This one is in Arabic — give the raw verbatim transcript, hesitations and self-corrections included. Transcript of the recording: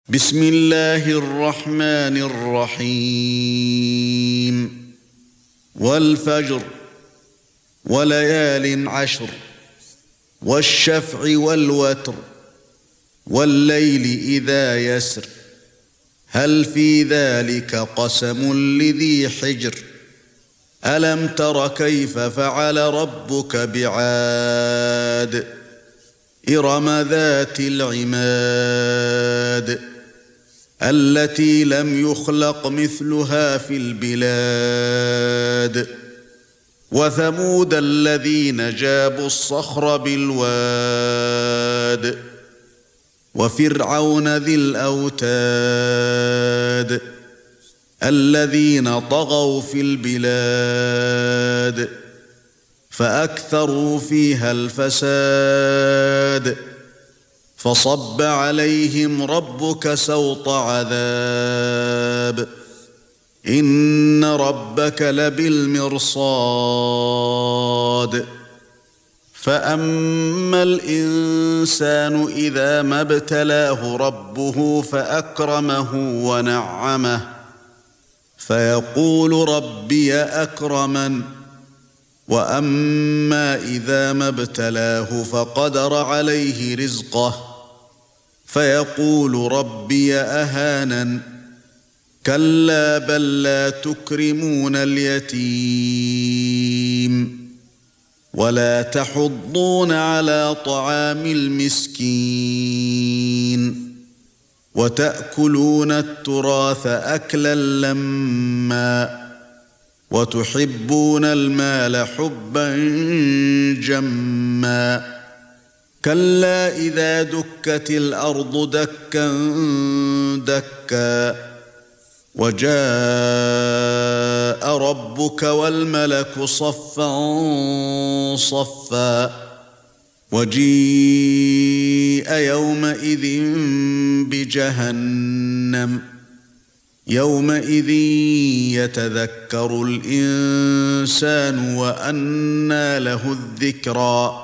بسم الله الرحمن الرحيم والفجر وليال عشر والشفع والوتر والليل إذا يسر هل في ذلك قسم لذي حجر ألم تر كيف فعل ربك بعاد إرم ذات العماد التي لم يخلق مثلها في البلاد وثمود الذين جابوا الصخر بالواد وفرعون ذي الأوتاد الذين طغوا في البلاد فأكثروا فيها الفساد فصب عليهم ربك سوط عذاب إن ربك لبالمرصاد فأما الإنسان إذا ما ابتلاه ربه فأكرمه ونعمه فيقول ربي أكرمن وأما إذا ما ابتلاه فقدر عليه رزقه فيقول ربي أهانن كلا بل لا تكرمون اليتيم ولا تحضون على طعام المسكين وتأكلون التراث أكلا لما وتحبون المال حبا جما كلا إذا دكت الأرض دكا دكا وجاء ربك والملك صفا صفا وجيء يومئذ بجهنم يومئذ يتذكر الإنسان وأنى له الذكرى